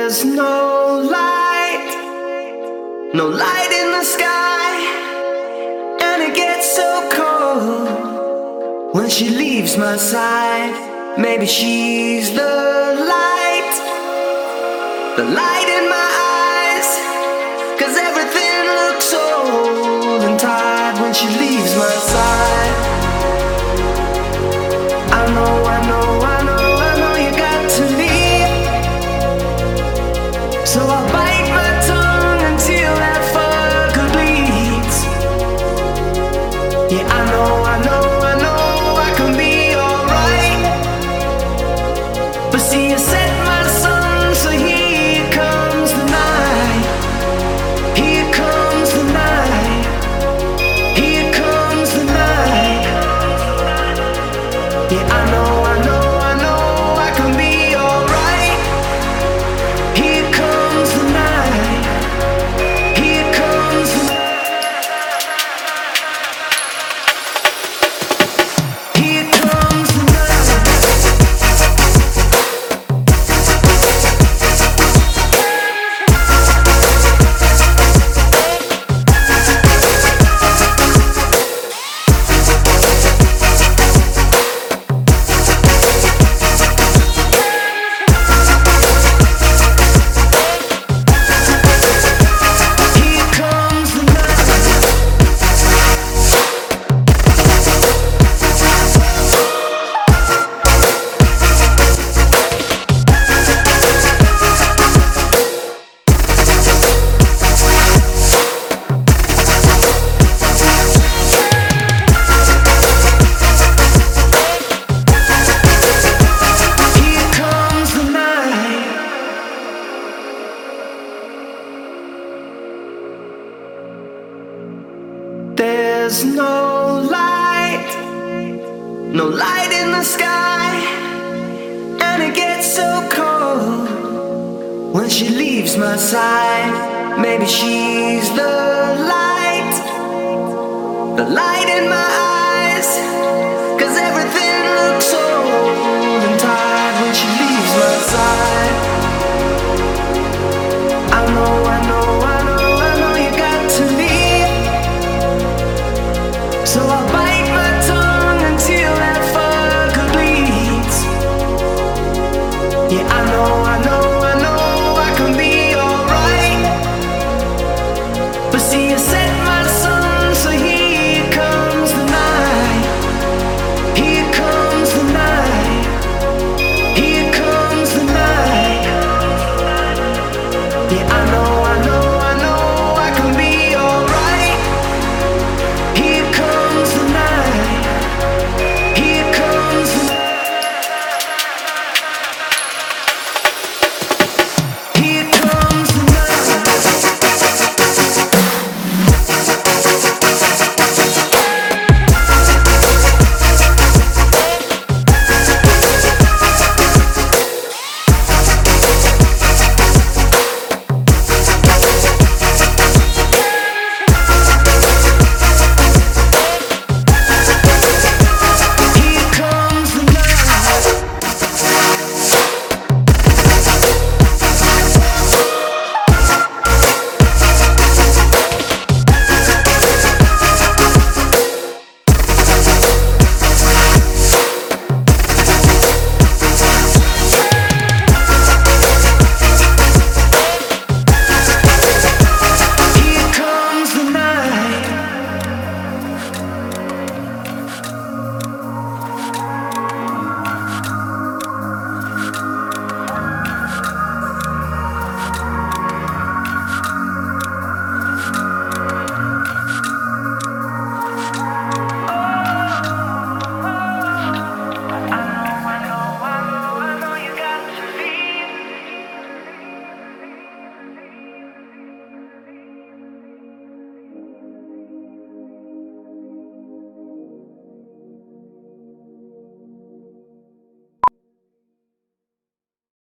There's no light, no light in the sky, and it gets so cold when she leaves my side. Maybe she's the light in my eyes, 'cause everything looks old and tired when she leaves my side. I know you got to leave, so I bite my tongue until that fucker bleeds. Yeah, I know I can be alright, but see, you set my sun, so here comes the night. Here comes the night. Here comes the night. Yeah, I know I can be alright. Here comes the night. Here comes the Here comes the night. Here comes the night. There's no light, no light in the sky, and it gets so cold when she leaves my side. Maybe she's the light in my eyes, 'cause everything looks old and tired when she leaves my side. I know you got to leave, so I bite my tongue until that fucker bleeds. Yeah, I know